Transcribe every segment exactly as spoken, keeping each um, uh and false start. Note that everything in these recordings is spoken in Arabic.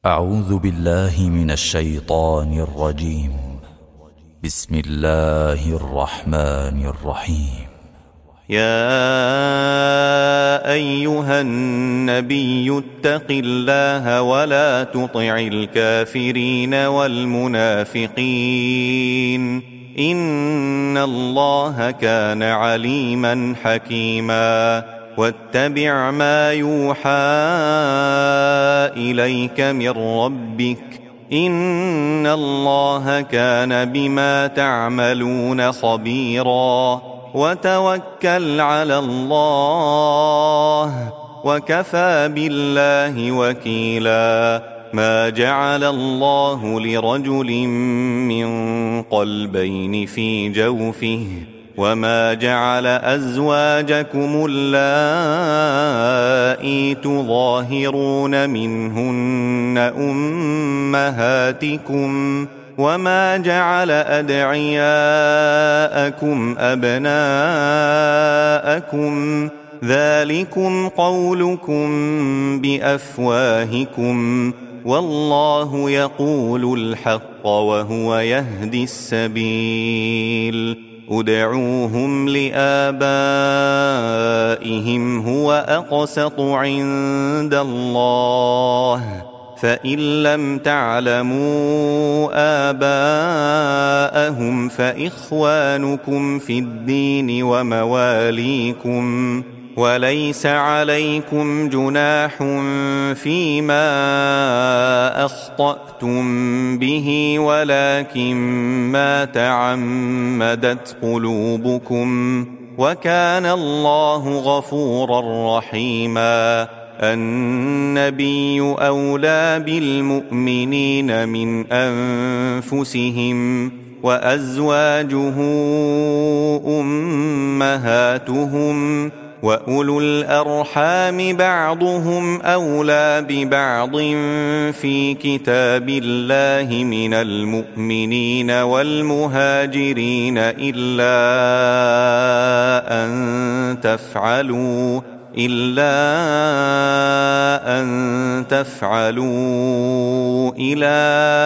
أعوذ بالله من الشيطان الرجيم. بسم الله الرحمن الرحيم. يا أيها النبي اتق الله ولا تطع الكافرين والمنافقين إن الله كان عليما حكيما. واتبع ما يوحى إليك من ربك إن الله كان بما تعملون خبيرا. وتوكل على الله وكفى بالله وكيلا. ما جعل الله لرجل من قلبين في جوفه وما جعل أزواجكم اللائي تظاهرون منهن أمهاتكم وما جعل أدعياءكم أبناءكم ذلكم قولكم بأفواهكم والله يقول الحق وهو يهدي السبيل. ادعوهم لآبائهم هو أقسط عند الله فإن لم تعلموا آباءهم فإخوانكم في الدين ومواليكم وليس عليكم جناح فيما أخطأتم به ولكن ما تعمدت قلوبكم وكان الله غفورا رحيما. النبي أولى بالمؤمنين من أنفسهم وأزواجه أمهاتهم وأولو الأرحام بعضهم أولى ببعض في كتاب الله من المؤمنين والمهاجرين إلا أن تفعلوا إلا أن تفعلوا إلى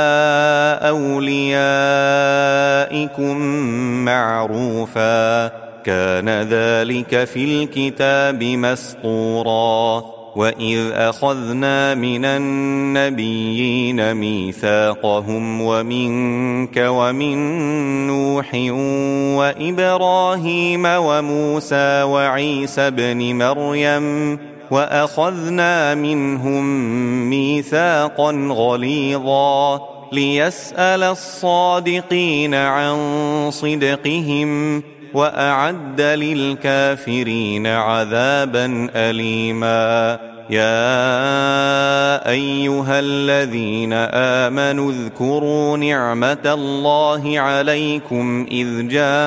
أوليائكم معروفا كان ذلك في الكتاب مسطورا. وإذ أخذنا من النبيين ميثاقهم ومنك ومن نوح وإبراهيم وموسى وعيسى بن مريم وأخذنا منهم ميثاقا غليظا ليسأل الصادقين عن صدقهم وأعد للكافرين عذابا أليما. يا أيها الذين آمنوا اذكروا نعمة الله عليكم إذ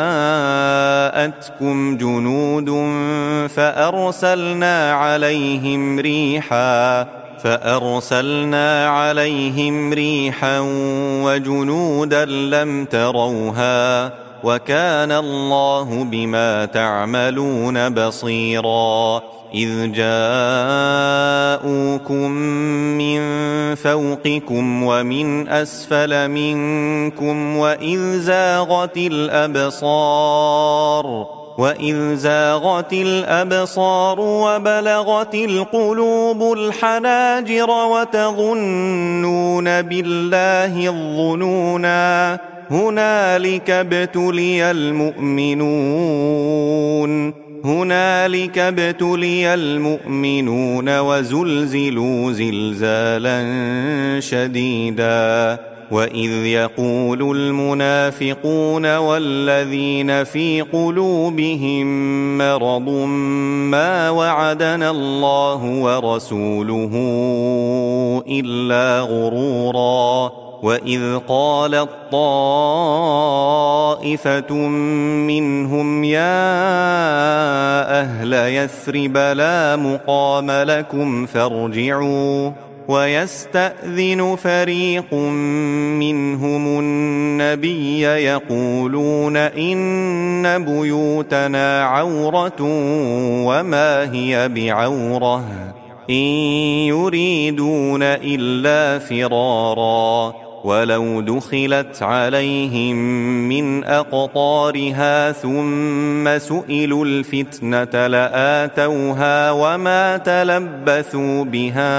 جاءتكم جنود فأرسلنا عليهم ريحا فأرسلنا عليهم ريحا وجنودا لم تروها وكان الله بما تعملون بصيرا. إذ جاءوكم من فوقكم ومن أسفل منكم وإذ زاغت الأبصار وإذ زاغت الأبصار وبلغت القلوب الحناجر وتظنون بالله الظنونا هنالك ابتلي المؤمنون هنالك ابتلي المؤمنون وزلزلوا زلزالا شديدا. وإذ يقول المنافقون والذين في قلوبهم مرض ما وعدنا الله ورسوله إلا غرورا. وإذ قالت طائفة منهم يا أهل يثرب لا مقام لكم فارجعوا ويستأذن فريق منهم النبي يقولون إن بيوتنا عورة وما هي بعورة إن يريدون إلا فرارا ولو دخلت عليهم من أقطارها ثم سئلوا الفتنة لآتوها وما تلبثوا بها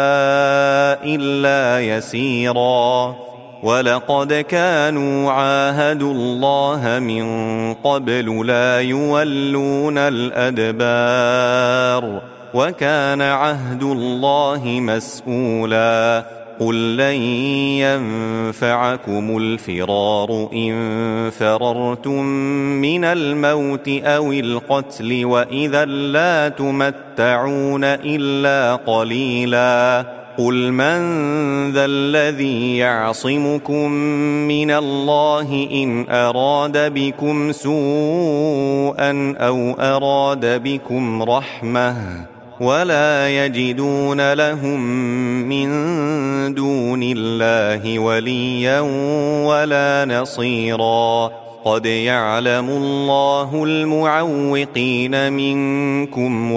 إلا يسيرا ولقد كانوا عاهدوا الله من قبل لا يولون الأدبار وكان عهد الله مسؤولا قل لن ينفعكم الفرار إن فررتم من الموت أو القتل وإذا لا تمتعون إلا قليلا قل من ذا الذي يعصمكم من الله إن أراد بكم سوءا أو أراد بكم رحمة ولا يجدون لهم من دون الله وليا ولا نصيرا قد يعلم الله المعوقين منكم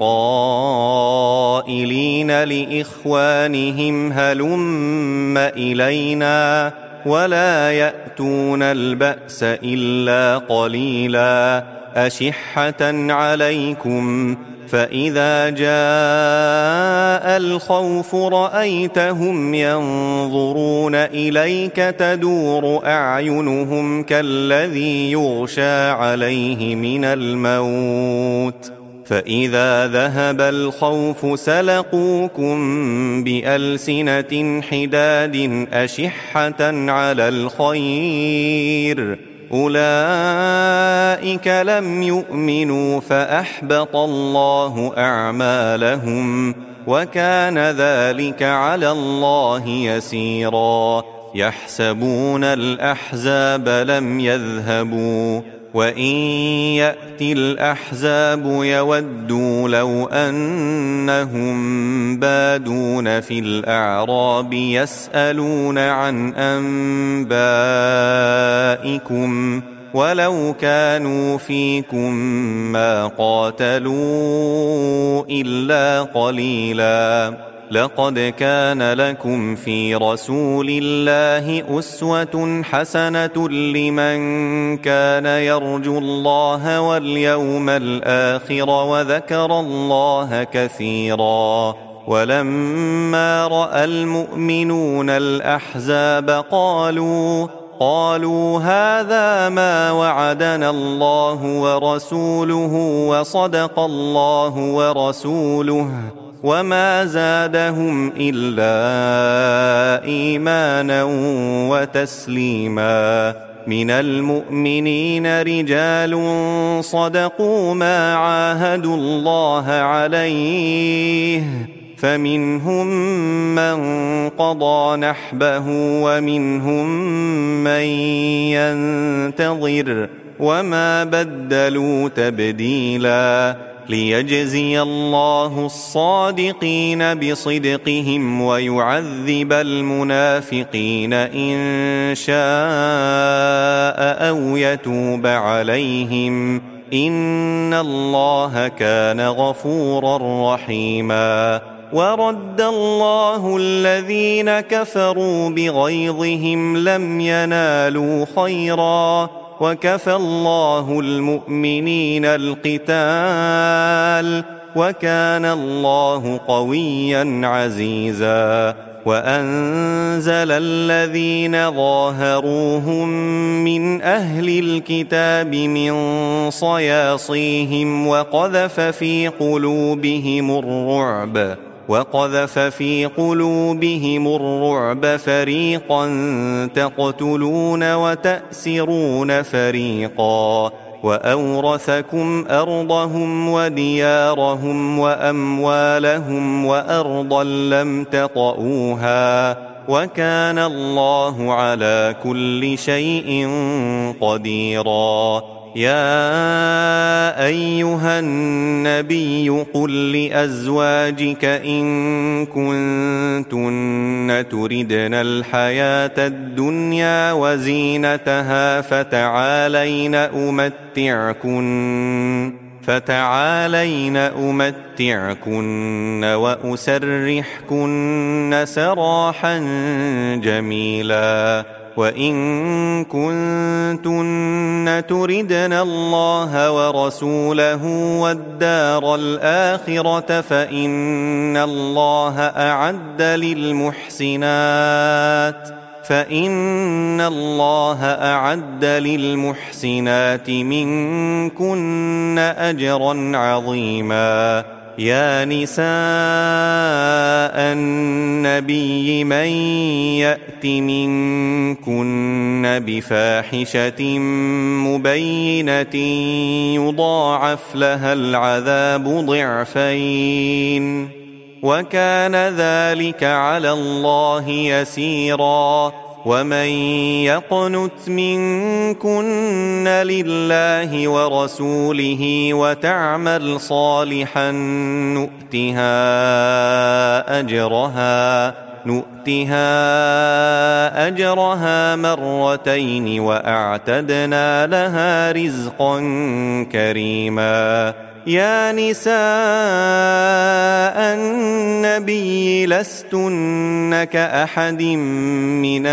والقائلين لإخوانهم هلم إلينا ولا يأتون البأس إلا قليلا أشحة عليكم فإذا جاء الخوف رأيتهم ينظرون إليك تدور أعينهم كالذي يغشى عليه من الموت فإذا ذهب الخوف سلقوكم بألسنة حداد أشحة على الخير أولئك لم يؤمنوا فأحبط الله أعمالهم وكان ذلك على الله يسيرا يحسبون الأحزاب لم يذهبوا وإن يأتي الأحزاب يودوا لو أنهم بادون في الأعراب يسألون عن أنبائكم ولو كانوا فيكم ما قاتلوا إلا قليلا لقد كان لكم في رسول الله أسوة حسنة لمن كان يرجو الله واليوم الآخر وذكر الله كثيرا ولما رأى المؤمنون الأحزاب قالوا قالوا هذا ما وعدنا الله ورسوله وصدق الله ورسوله وما زادهم إلا إيمانا وتسليما من المؤمنين رجال صدقوا ما عاهدوا الله عليه فمنهم من قضى نحبه ومنهم من ينتظر وما بدلوا تبديلا ليجزي الله الصادقين بصدقهم ويعذب المنافقين إن شاء أو يتوب عليهم إن الله كان غفورا رحيما ورد الله الذين كفروا بغيظهم لم ينالوا خيرا وكفى الله المؤمنين القتال وكان الله قويا عزيزا وأنزل الذين ظاهروهم من أهل الكتاب من صياصيهم وقذف في قلوبهم الرعب وقذف في قلوبهم الرعب فريقا تقتلون وتأسرون فريقا وأورثكم أرضهم وديارهم وأموالهم وأرضا لم تطئوها وكان الله على كل شيء قديرا يا أيها النبي قل لأزواجك إن كنتن تردن الحياة الدنيا وزينتها فتعالين أمتعكن فتعالين أمتعكن وأسرحكن سراحا جميلا وإن كنتن تردن الله ورسوله والدار الآخرة فإن الله أعد للمحسنات فإن الله أعد للمحسنات منكن أجرا عظيما يا نساء النبي من يأت منكن بفاحشة مبينة يضاعف لها العذاب ضعفين وكان ذلك على الله يسيرا ومن يقنت منكن لله ورسوله وتعمل صالحا نؤتها أجرها نؤتها أجرها مرتين وأعتدنا لها رزقا كريما يا نساء النبي لستن كأحد من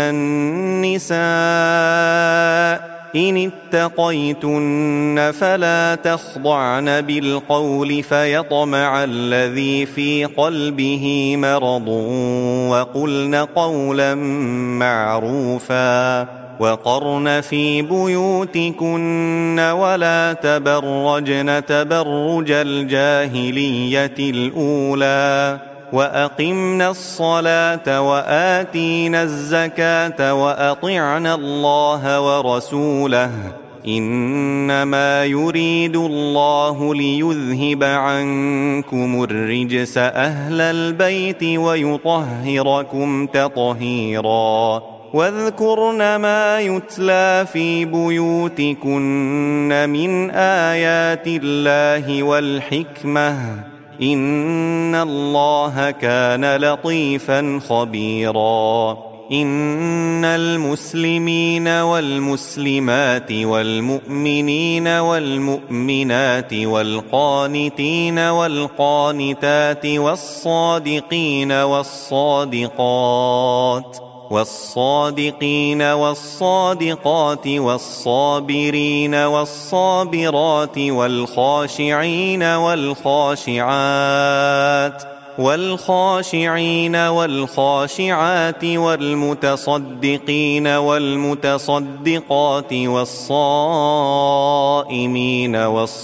النساء إن اتقيتن فلا تخضعن بالقول فيطمع الذي في قلبه مرض وقلن قولا معروفا وقرن في بيوتكن ولا تبرجن تبرج الجاهلية الأولى وأقمنا الصلاة وآتينا الزكاة وأطعنا الله ورسوله إنما يريد الله ليذهب عنكم الرجس أهل البيت ويطهركم تطهيرا واذكرن ما يتلى في بيوتكن من آيات الله والحكمة إن الله كان لطيفا خبيرا إن المسلمين والمسلمات والمؤمنين والمؤمنات والقانتين والقانتات والصادقين والصادقات والصادقين والصادقات والصابرين والصابرات والخاشعين والخاشعات والخاشعين والخاشعات والمتصدقين والمتصدقات والصائمين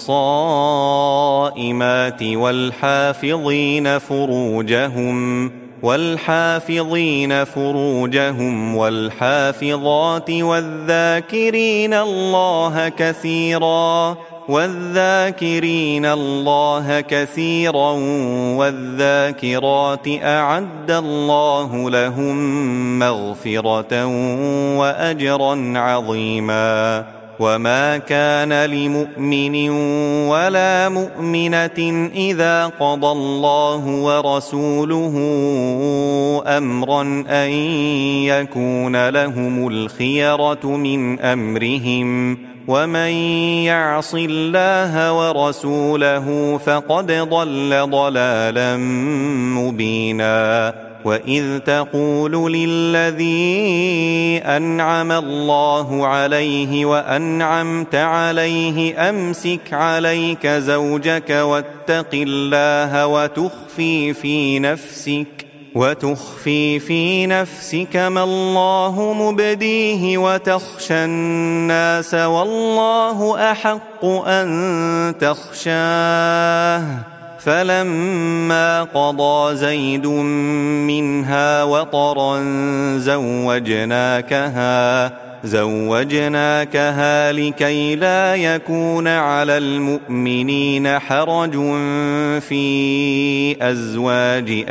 والصائمات والحافظين فروجهم والحافظين فروجهم والحافظات والذاكرين الله كثيرا والذاكرين الله كثيرا والذاكرات أعد الله لهم مغفرة وأجرا عظيما وما كان لمؤمن ولا مؤمنة إذا قضى الله ورسوله أمرا أن يكون لهم الخيرة من أمرهم ومن يعص الله ورسوله فقد ضل ضلالا مبينا وإذ تقول للذي أنعم الله عليه وأنعمت عليه أمسك عليك زوجك واتق الله وتخفي في نفسك وتخفي في نفسك ما الله مبديه وتخشى الناس والله أحق أن تخشاه فلما قضى زيد منها وطرا زوجناكها زوجناكها لكي لا يكون على المؤمنين حرج في أزواج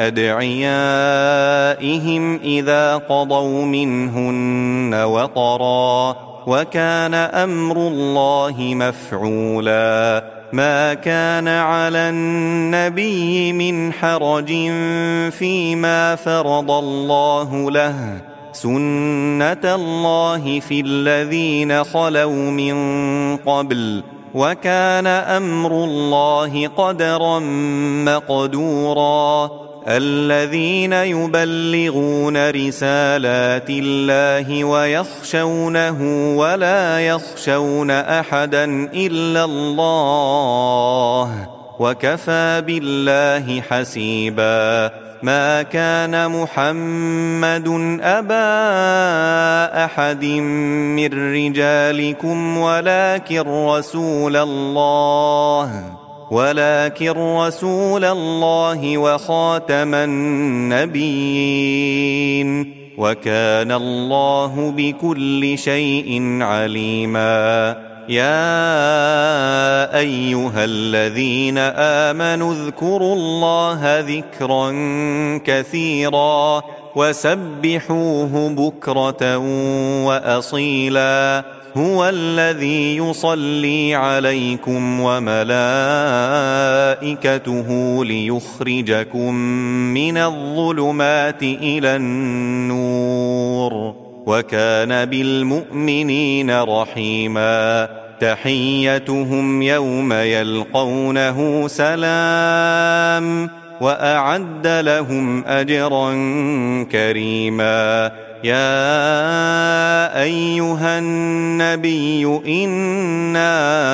أدعيائهم إذا قضوا منهن وطرا وكان أمر الله مفعولا ما كان على النبي من حرج فيما فرض الله له سنة الله في الذين خلوا من قبل وكان أمر الله قدرا مقدورا الذين يبلغون رسالات الله ويخشونه ولا يخشون أحدا إلا الله وكفى بالله حسيبا ما كان محمد أبا أحد من رجالكم ولكن رسول الله ولكن رسول الله وخاتم النبيين وكان الله بكل شيء عليما يا أيها الذين آمنوا اذكروا الله ذكرا كثيرا وسبحوه بكرة وأصيلا هو الذي يصلي عليكم وملائكته ليخرجكم من الظلمات إلى النور وكان بالمؤمنين رحيما تحيتهم يوم يلقونه سلام وأعد لهم أجرا كريما يا أيها النبي إنا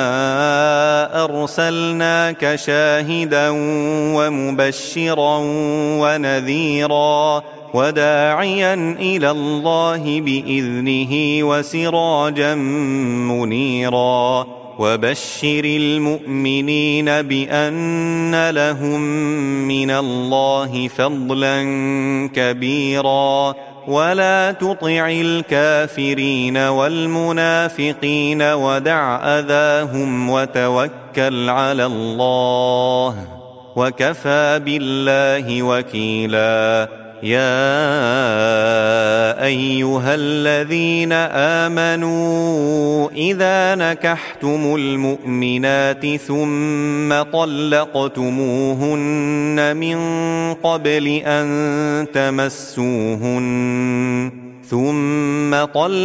أرسلناك شاهدا ومبشرا ونذيرا وداعيا إلى الله بإذنه وسراجا منيرا وبشر المؤمنين بأن لهم من الله فضلا كبيرا ولا تطع الكافرين والمنافقين ودع أذاهم وتوكل على الله وكفى بالله وكيلا يا أيها الذين آمنوا إذا نكحتم المؤمنات ثم طلقتموهن من قبل أن تمسوهن ثم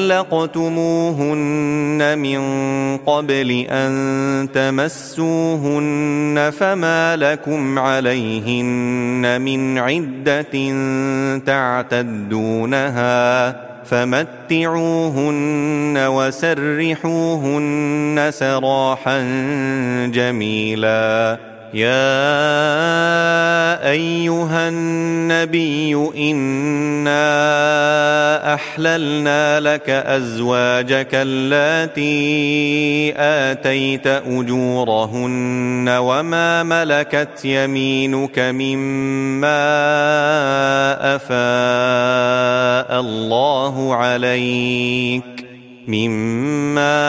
طلقتموهن من قبل أن تمسوهن فما لكم عليهن من عدة تعتدونها فمتعوهن وسرحوهن سراحا جميلا يا أيها النبي إنا أحللنا لك أزواجك اللاتي آتيت أجورهن وما ملكت يمينك مما أفاء الله عليك مما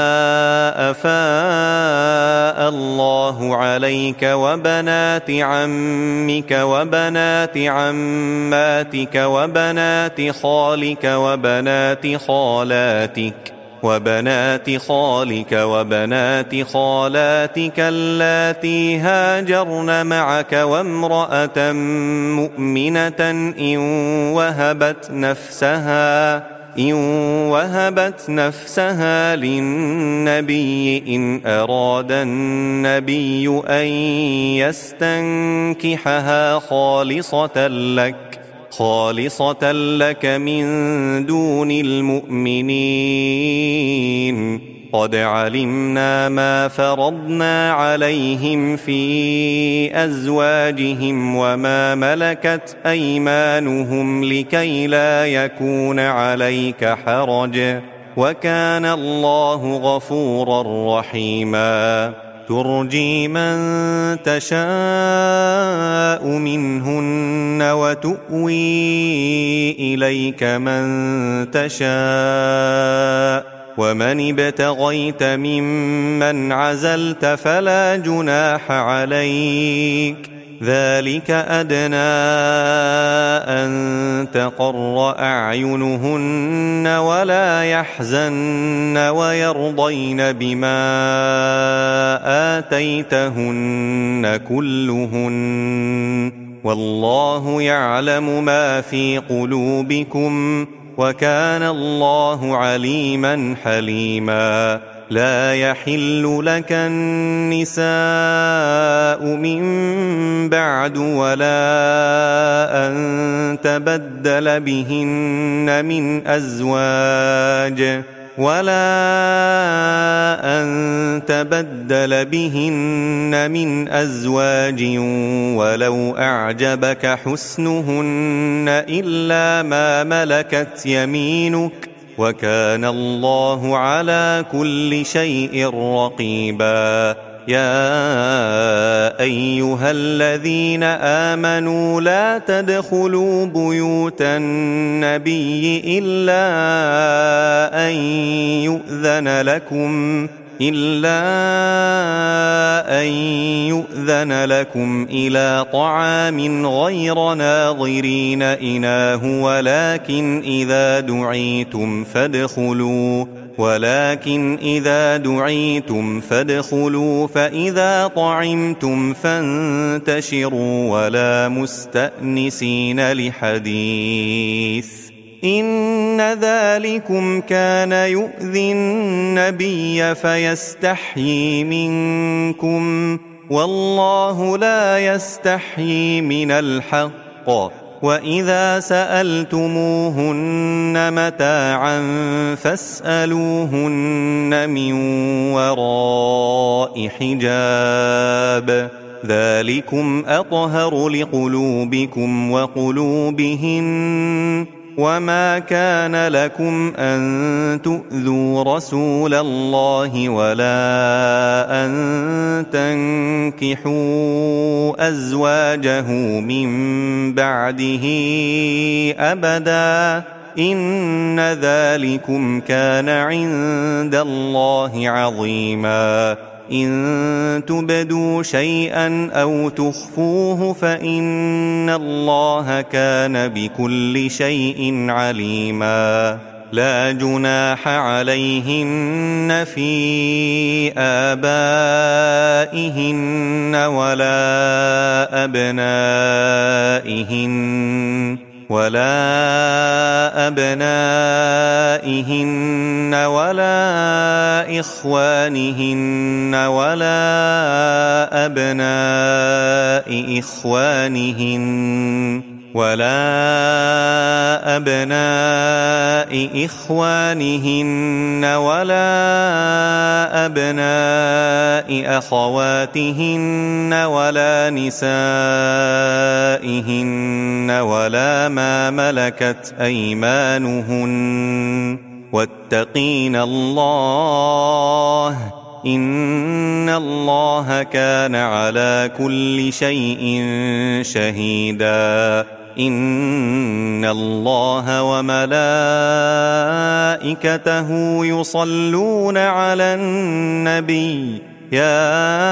أفاء الله عليك وبنات عمك وبنات عماتك وبنات خالك وبنات خالاتك وبنات خالك وبنات خالاتك اللاتي هاجرن معك وامرأة مؤمنة إن وهبت نفسها إن وهبت نفسها للنبي إن أراد النبي أن يستنكحها خالصة لك خالصة لك من دون المؤمنين قد علمنا ما فرضنا عليهم في أزواجهم وما ملكت أيمانهم لكي لا يكون عليك حرج وكان الله غفورا رحيما ترجي من تشاء منهن وتؤوي إليك من تشاء ومن ابتغيت ممن عزلت فلا جناح عليك ذلك أدنى أن تقر أعينهن ولا يحزن ويرضين بما آتيتهن كلهن والله يعلم ما في قلوبكم وكان الله عليما حليما لا يحل لك النساء من بعد ولا أن تبدل بهن من أزواج ولا أن تبدل بهن من أزواج ولو أعجبك حسنهن إلا ما ملكت يمينك وكان الله على كل شيء رقيبا. يا أيها الذين آمنوا لا تدخلوا بيوت النبي إلا أن يؤذن لكم إلا أن يؤذن لكم إلى طعام غير ناظرين إناه ولكن إذا دعيتم فادخلوا ولكن إذا دعيتم فادخلوا فإذا طعمتم فانتشروا ولا مستأنسين لحديث إن ذلكم كان يؤذي النبي فيستحيي منكم والله لا يستحيي من الحق وإذا سألتموهن متاعا فاسألوهن من وراء حجاب ذلكم أطهر لقلوبكم وقلوبهن وما كان لكم أن تؤذوا رسول الله ولا أن تنكحوا أزواجه من بعده أبدا إن ذلكم كان عند الله عظيما. إن تبدوا شيئا أو تخفوه فإن الله كان بكل شيء عليما. لا جناح عليهن في آبائهن ولا أبنائهن ولا أبنائهن ولا إخوانهن ولا أبناء إخوانهن ولا أبناء إخوانهن ولا أبناء أخواتهن ولا نسائهن ولا ما ملكت أيمانهن واتقين الله إن الله كان على كل شيء شهيدا. إن الله وملائكته يصلون على النبي يا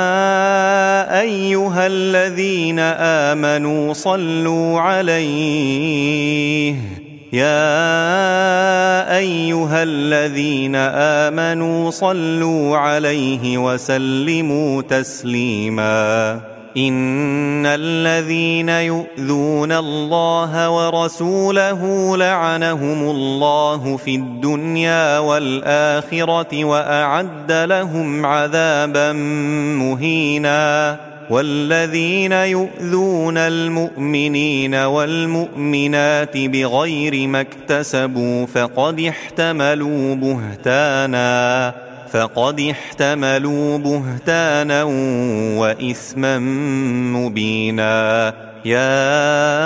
أيها الذين آمنوا صلوا عليه يا أيها الذين آمنوا صلوا عليه وسلموا تسليما. إن الذين يؤذون الله ورسوله لعنهم الله في الدنيا والآخرة وأعد لهم عذابا مهينا. والذين يؤذون المؤمنين والمؤمنات بغير ما اكتسبوا فقد احتملوا بهتانا فقد احتملوا بهتانا وإثما مبينا. يا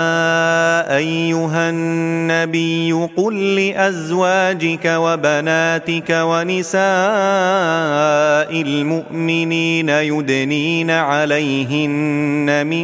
أيها النبي قل لأزواجك وبناتك ونساء المؤمنين يدنين عليهن من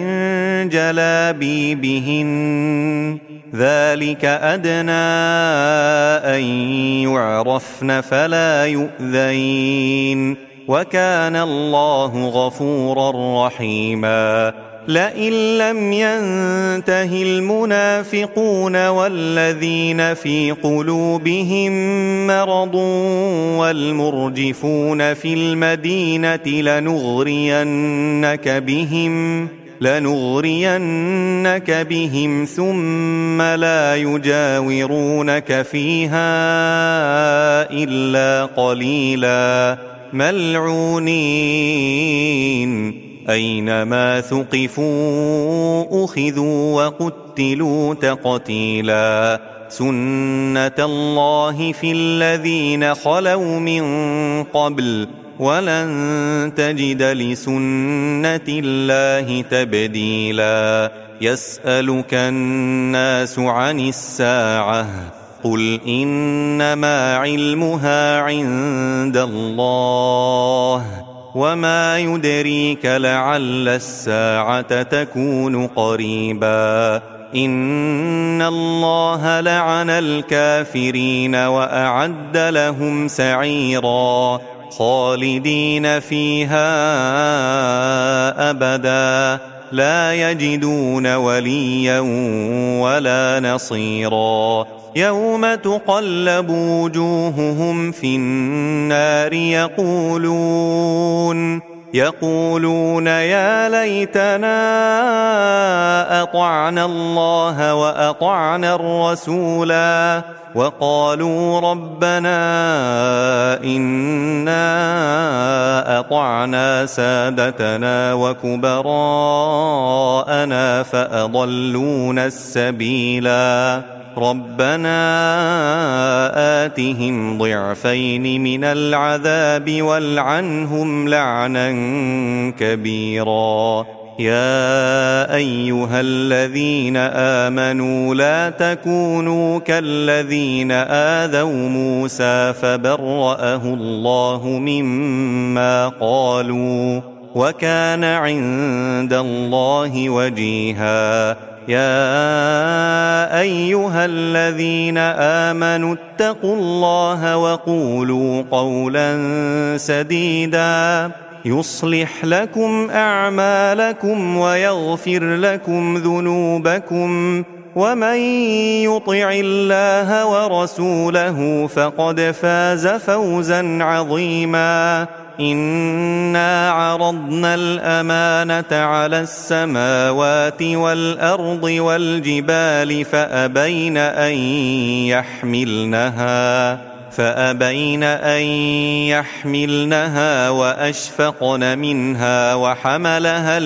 جلابيبهن ذلك أدنى أن يعرفن فلا يؤذين وكان الله غفورا رحيما. لئن لم ينته المنافقون والذين في قلوبهم مرض والمرجفون في المدينة لنغرينك بهم لنغرينك بهم ثم لا يجاورونك فيها إلا قليلا ملعونين أينما ثقفوا أخذوا وقتلوا تقتيلا سنة الله في الذين خلوا من قبل ولن تجد لسنة الله تبديلا يسألك الناس عن الساعة قل إنما علمها عند الله وما يدريك لعل الساعة تكون قريبا إن الله لعن الكافرين وأعد لهم سعيرا خالدين فيها أبدا لا يجدون وليا ولا نصيرا يوم تقلب وجوههم في النار يقولون يقولون يا ليتنا أطعنا الله وأطعنا الرسولا وقالوا ربنا إنا أطعنا سادتنا وكبراءنا فأضلونا السبيلا ربنا آتهم ضعفين من العذاب والعنهم لعنا كبيرا يا أيها الذين آمنوا لا تكونوا كالذين آذوا موسى فبرأه الله مما قالوا وكان عند الله وجيها يا أيها الذين آمنوا اتقوا الله وقولوا قولا سديدا يصلح لكم أعمالكم ويغفر لكم ذنوبكم ومن يطع الله ورسوله فقد فاز فوزا عظيما إنا عرضنا الأمانة على السماوات والأرض والجبال فأبين أن يحملنها فأبين أن يحملنها وأشفقن منها وحملها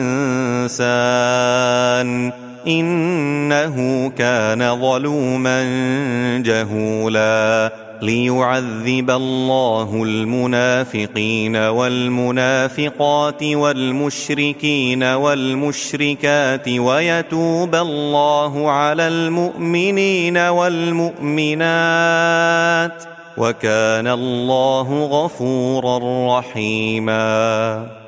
الإنسان إنه كان ظلوما جهولا ليعذب الله المنافقين والمنافقات والمشركين والمشركات ويتوب الله على المؤمنين والمؤمنات وكان الله غفورا رحيما.